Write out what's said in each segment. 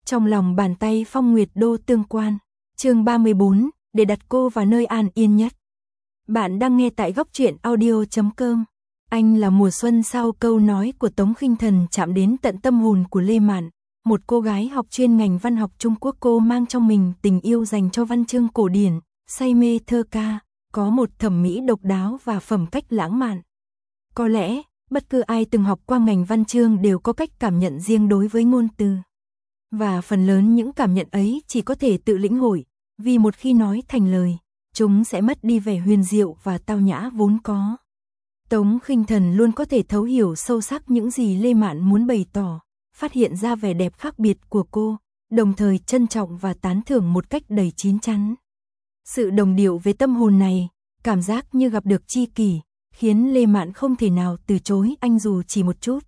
Trong lòng bàn tay Phong Nguyệt Đô tương quan. Chương 34, để đặt cô vào nơi an yên nhất. Bạn đang nghe tại góc truyện audio.com. Anh là mùa xuân sau câu nói của Tống Khinh Thần chạm đến tận tâm hồn của Lê Mạn, một cô gái học chuyên ngành văn học Trung Quốc. Cô mang trong mình tình yêu dành cho văn chương cổ điển, say mê thơ ca, có một thẩm mỹ độc đáo và phẩm cách lãng mạn. Có lẽ, bất cứ ai từng học qua ngành văn chương đều có cách cảm nhận riêng đối với ngôn từ. Và phần lớn những cảm nhận ấy chỉ có thể tự lĩnh hội, vì một khi nói thành lời, chúng sẽ mất đi vẻ huyền diệu và tao nhã vốn có. Tống Khinh Thần luôn có thể thấu hiểu sâu sắc những gì Lê Mạn muốn bày tỏ, phát hiện ra vẻ đẹp khác biệt của cô, đồng thời trân trọng và tán thưởng một cách đầy chín chắn. Sự đồng điệu về tâm hồn này, cảm giác như gặp được tri kỷ, khiến Lê Mạn không thể nào từ chối anh dù chỉ một chút.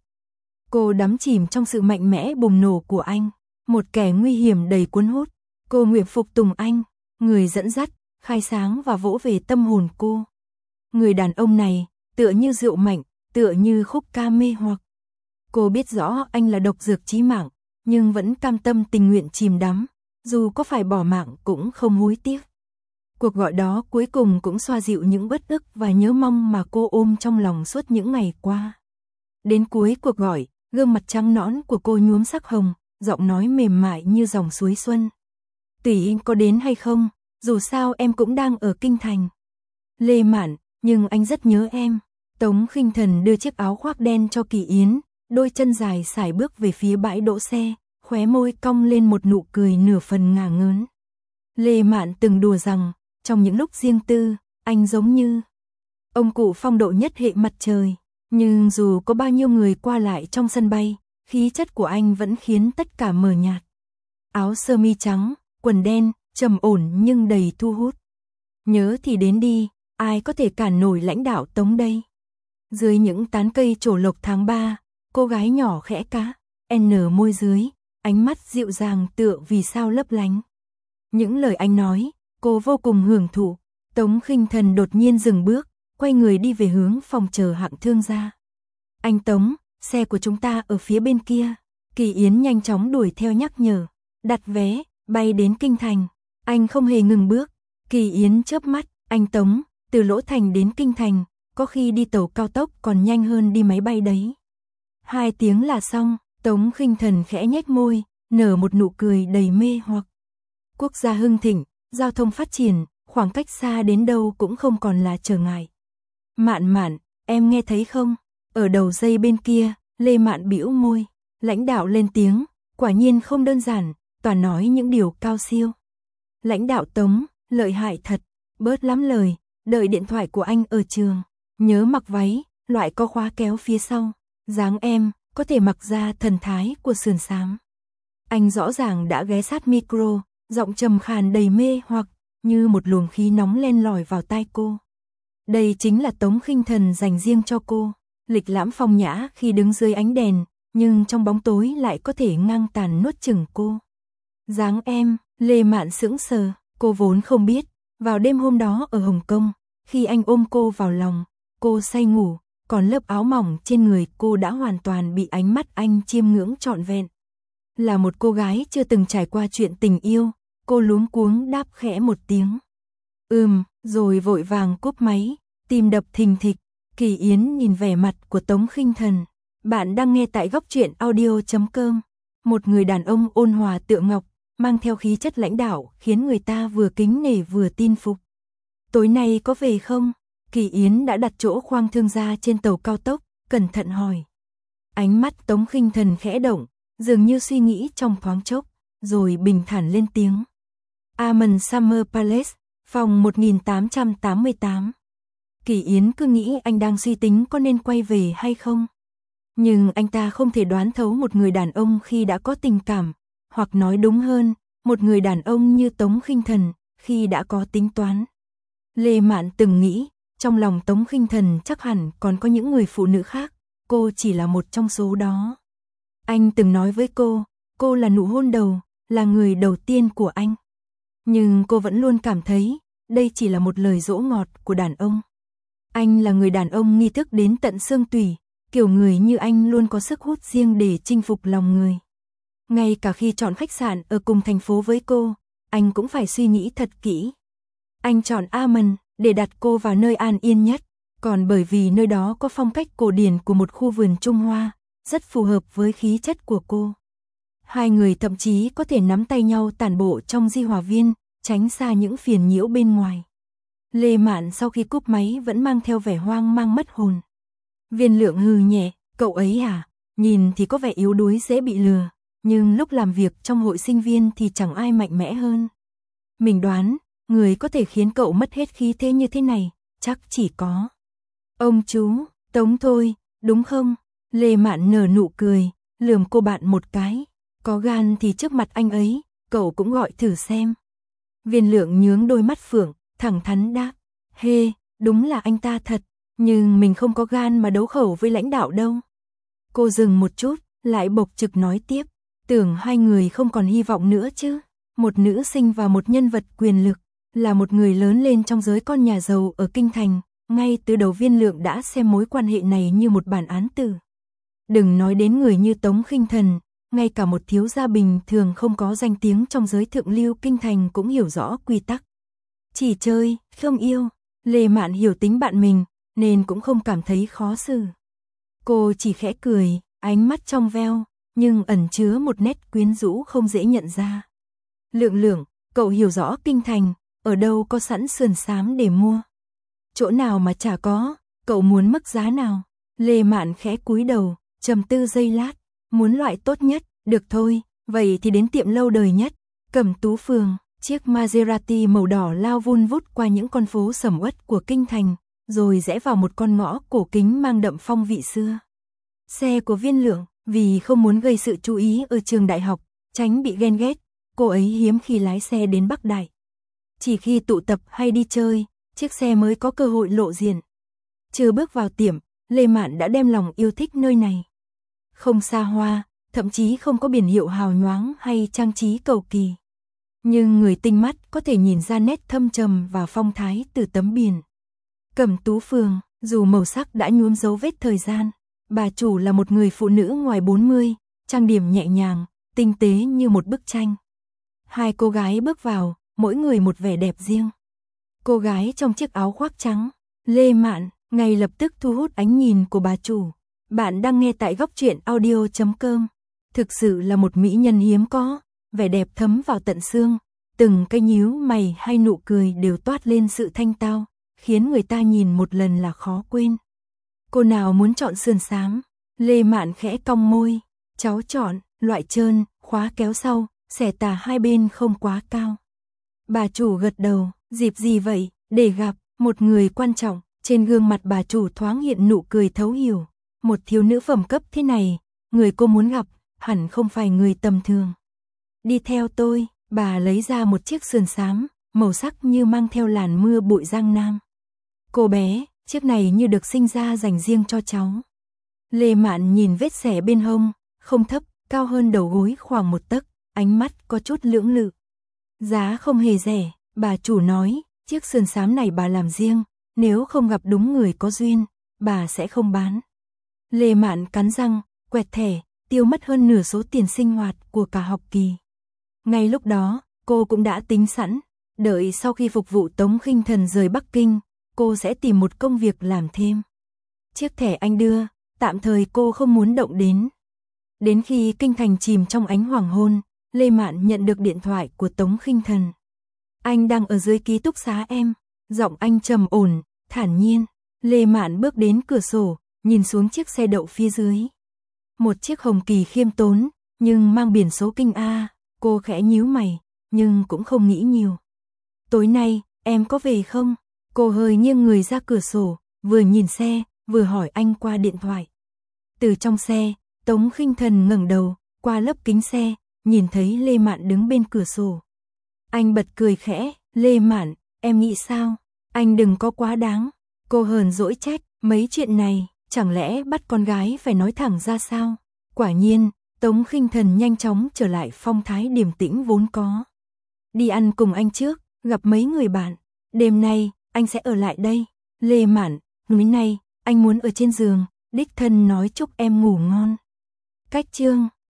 Cô đắm chìm trong sự mạnh mẽ bùng nổ của anh, một kẻ nguy hiểm đầy cuốn hút. Cô nguyện phục tùng anh, người dẫn dắt, khai sáng và vỗ về tâm hồn cô. Người đàn ông này, tựa như rượu mạnh, tựa như khúc ca mê hoặc. Cô biết rõ anh là độc dược chí mạng, nhưng vẫn cam tâm tình nguyện chìm đắm, dù có phải bỏ mạng cũng không hối tiếc. Cuộc gọi đó cuối cùng cũng xoa dịu những uất ức và nhớ mong mà cô ôm trong lòng suốt những ngày qua. Đến cuối cuộc gọi, gương mặt trắng nõn của cô nhuốm sắc hồng, giọng nói mềm mại như dòng suối xuân. Tỷ có đến hay không, dù sao em cũng đang ở kinh thành. Lê Mạn, nhưng anh rất nhớ em. Tống Khinh Thần đưa chiếc áo khoác đen cho Kỳ Yến, đôi chân dài sải bước về phía bãi đỗ xe, khóe môi cong lên một nụ cười nửa phần ngả ngớn. Lê Mạn từng đùa rằng, trong những lúc riêng tư, anh giống như ông cụ phong độ nhất hệ mặt trời, nhưng dù có bao nhiêu người qua lại trong sân bay, khí chất của anh vẫn khiến tất cả mờ nhạt. Áo sơ mi trắng, quần đen, trầm ổn nhưng đầy thu hút. Nhớ thì đến đi, ai có thể cản nổi lãnh đạo Tống đây. Dưới những tán cây trổ lộc tháng 3, cô gái nhỏ khẽ cá, nở môi dưới, ánh mắt dịu dàng tựa vì sao lấp lánh. Những lời anh nói, cô vô cùng hưởng thụ. Tống Khinh Thần đột nhiên dừng bước, quay người đi về hướng phòng chờ hạng thương gia. Anh Tống, xe của chúng ta ở phía bên kia. Kỳ Yến nhanh chóng đuổi theo nhắc nhở. Đặt vé, bay đến kinh thành. Anh không hề ngừng bước. Kỳ Yến chớp mắt, anh Tống, từ Lỗ Thành đến kinh thành, có khi đi tàu cao tốc còn nhanh hơn đi máy bay đấy. 2 tiếng là xong. Tống Khinh Thần khẽ nhếch môi, nở một nụ cười đầy mê hoặc. Quốc gia hưng thịnh, giao thông phát triển, khoảng cách xa đến đâu cũng không còn là trở ngại. Mạn Mạn, em nghe thấy không? Ở đầu dây bên kia, Lê Mạn bĩu môi. Lãnh đạo lên tiếng, quả nhiên không đơn giản, toàn nói những điều cao siêu. Lãnh đạo Tống, lợi hại thật, bớt lắm lời, đợi điện thoại của anh ở trường. Nhớ mặc váy, loại có khóa kéo phía sau. Dáng em, có thể mặc ra thần thái của sườn xám. Anh rõ ràng đã ghé sát micro, giọng trầm khàn đầy mê hoặc, như một luồng khí nóng len lỏi vào tai cô. Đây chính là Tống Khinh Thần dành riêng cho cô. Lịch lãm phong nhã khi đứng dưới ánh đèn, nhưng trong bóng tối lại có thể ngang tàn nuốt chửng cô. Dáng em, Lê Mạn sững sờ, cô vốn không biết, vào đêm hôm đó ở Hồng Kông, khi anh ôm cô vào lòng, cô say ngủ, còn lớp áo mỏng trên người cô đã hoàn toàn bị ánh mắt anh chiêm ngưỡng trọn vẹn. Là một cô gái chưa từng trải qua chuyện tình yêu, cô luống cuống đáp khẽ một tiếng. Rồi vội vàng cúp máy, tim đập thình thịch. Kỳ Yến nhìn vẻ mặt của Tống Khinh Thần. Bạn đang nghe tại góc truyện audio.com. Một người đàn ông ôn hòa tựa ngọc, mang theo khí chất lãnh đạo, khiến người ta vừa kính nể vừa tin phục. Tối nay có về không? Kỳ Yến đã đặt chỗ khoang thương gia trên tàu cao tốc, cẩn thận hỏi. Ánh mắt Tống Khinh Thần khẽ động, dường như suy nghĩ trong thoáng chốc, rồi bình thản lên tiếng. Aman Summer Palace, phòng 1888. Kỳ Yến cứ nghĩ anh đang suy tính có nên quay về hay không. Nhưng anh ta không thể đoán thấu một người đàn ông khi đã có tình cảm, hoặc nói đúng hơn, một người đàn ông như Tống Khinh Thần, khi đã có tính toán. Lê Mạn từng nghĩ, trong lòng Tống Khinh Thần chắc hẳn còn có những người phụ nữ khác, cô chỉ là một trong số đó. Anh từng nói với cô là nụ hôn đầu, là người đầu tiên của anh. Nhưng cô vẫn luôn cảm thấy, đây chỉ là một lời dỗ ngọt của đàn ông. Anh là người đàn ông nghi thức đến tận xương tủy, kiểu người như anh luôn có sức hút riêng để chinh phục lòng người. Ngay cả khi chọn khách sạn ở cùng thành phố với cô, anh cũng phải suy nghĩ thật kỹ. Anh chọn Amman để đặt cô vào nơi an yên nhất, còn bởi vì nơi đó có phong cách cổ điển của một khu vườn Trung Hoa, rất phù hợp với khí chất của cô. Hai người thậm chí có thể nắm tay nhau tản bộ trong Di Hòa Viên, tránh xa những phiền nhiễu bên ngoài. Lê Mạn sau khi cúp máy vẫn mang theo vẻ hoang mang mất hồn. Viên Lượng hừ nhẹ, cậu ấy à, nhìn thì có vẻ yếu đuối dễ bị lừa, nhưng lúc làm việc trong hội sinh viên thì chẳng ai mạnh mẽ hơn. Mình đoán, người có thể khiến cậu mất hết khí thế như thế này, chắc chỉ có ông chú, Tống thôi, đúng không? Lê Mạn nở nụ cười, lườm cô bạn một cái. Có gan thì trước mặt anh ấy, cậu cũng gọi thử xem. Viên Lượng nhướng đôi mắt phượng, thẳng thắn đáp. Hê, đúng là anh ta thật, nhưng mình không có gan mà đấu khẩu với lãnh đạo đâu. Cô dừng một chút, lại bộc trực nói tiếp. Tưởng hai người không còn hy vọng nữa chứ. Một nữ sinh và một nhân vật quyền lực, là một người lớn lên trong giới con nhà giàu ở Kinh Thành. Ngay từ đầu Viên Lượng đã xem mối quan hệ này như một bản án tử. Đừng nói đến người như Tống Khinh Thần, ngay cả một thiếu gia bình thường không có danh tiếng trong giới thượng lưu Kinh Thành cũng hiểu rõ quy tắc. Chỉ chơi, không yêu. Lê Mạn hiểu tính bạn mình, nên cũng không cảm thấy khó xử. Cô chỉ khẽ cười, ánh mắt trong veo, nhưng ẩn chứa một nét quyến rũ không dễ nhận ra. Lượng, cậu hiểu rõ Kinh Thành, ở đâu có sẵn sườn xám để mua. Chỗ nào mà chả có, cậu muốn mức giá nào? Lê Mạn khẽ cúi đầu, trầm tư giây lát, muốn loại tốt nhất, được thôi, vậy thì đến tiệm lâu đời nhất, Cẩm Tú Phường. Chiếc Maserati màu đỏ lao vun vút qua những con phố sầm uất của Kinh Thành, rồi rẽ vào một con ngõ cổ kính mang đậm phong vị xưa. Xe của Viên Lượng, vì không muốn gây sự chú ý ở trường đại học, tránh bị ghen ghét, cô ấy hiếm khi lái xe đến Bắc Đại. Chỉ khi tụ tập hay đi chơi, chiếc xe mới có cơ hội lộ diện. Chưa bước vào tiệm, Lê Mạn đã đem lòng yêu thích nơi này. Không xa hoa, thậm chí không có biển hiệu hào nhoáng hay trang trí cầu kỳ. Nhưng người tinh mắt có thể nhìn ra nét thâm trầm và phong thái từ tấm biển. Cẩm Tú Phường, dù màu sắc đã nhuốm dấu vết thời gian, bà chủ là một người phụ nữ ngoài 40, trang điểm nhẹ nhàng, tinh tế như một bức tranh. Hai cô gái bước vào, mỗi người một vẻ đẹp riêng. Cô gái trong chiếc áo khoác trắng, Lê Mạn, ngay lập tức thu hút ánh nhìn của bà chủ. Bạn đang nghe tại góc truyện audio.com. Thực sự là một mỹ nhân hiếm có, vẻ đẹp thấm vào tận xương, từng cái nhíu mày hay nụ cười đều toát lên sự thanh tao, khiến người ta nhìn một lần là khó quên. Cô nào muốn chọn sườn xám? Lê Mạn khẽ cong môi, cháu chọn loại trơn, khóa kéo sau, xẻ tà hai bên không quá cao. Bà chủ gật đầu, dịp gì vậy? Để gặp một người quan trọng. Trên gương mặt bà chủ thoáng hiện nụ cười thấu hiểu. Một thiếu nữ phẩm cấp thế này, người cô muốn gặp, hẳn không phải người tầm thường. Đi theo tôi, bà lấy ra một chiếc sườn xám, màu sắc như mang theo làn mưa bụi Giang Nam. Cô bé, chiếc này như được sinh ra dành riêng cho cháu. Lê Mạn nhìn vết xẻ bên hông, không thấp, cao hơn đầu gối khoảng 1 tấc, ánh mắt có chút lưỡng lự. Giá không hề rẻ, bà chủ nói, chiếc sườn xám này bà làm riêng, nếu không gặp đúng người có duyên, bà sẽ không bán. Lê Mạn cắn răng, quẹt thẻ, tiêu mất hơn nửa số tiền sinh hoạt của cả học kỳ. Ngay lúc đó, cô cũng đã tính sẵn, đợi sau khi phục vụ Tống Khinh Thần rời Bắc Kinh, cô sẽ tìm một công việc làm thêm. Chiếc thẻ anh đưa, tạm thời cô không muốn động đến. Đến khi Kinh Thành chìm trong ánh hoàng hôn, Lê Mạn nhận được điện thoại của Tống Khinh Thần. Anh đang ở dưới ký túc xá em, giọng anh trầm ổn, thản nhiên. Lê Mạn bước đến cửa sổ, nhìn xuống chiếc xe đậu phía dưới. Một chiếc Hồng Kỳ khiêm tốn, nhưng mang biển số Kinh A, cô khẽ nhíu mày, nhưng cũng không nghĩ nhiều. Tối nay, em có về không? Cô hơi nghiêng người ra cửa sổ, vừa nhìn xe, vừa hỏi anh qua điện thoại. Từ trong xe, Tống Khinh Thần ngẩng đầu, qua lớp kính xe, nhìn thấy Lê Mạn đứng bên cửa sổ. Anh bật cười khẽ, Lê Mạn, em nghĩ sao? Anh đừng có quá đáng. Cô hờn dỗi trách, mấy chuyện này, chẳng lẽ bắt con gái phải nói thẳng ra sao? Quả nhiên, Tống Khinh Thần nhanh chóng trở lại phong thái điềm tĩnh vốn có. Đi ăn cùng anh trước, gặp mấy người bạn. Đêm nay, anh sẽ ở lại đây. Lê Mạn, tối nay, anh muốn ở trên giường, đích thân nói chúc em ngủ ngon. Cách chương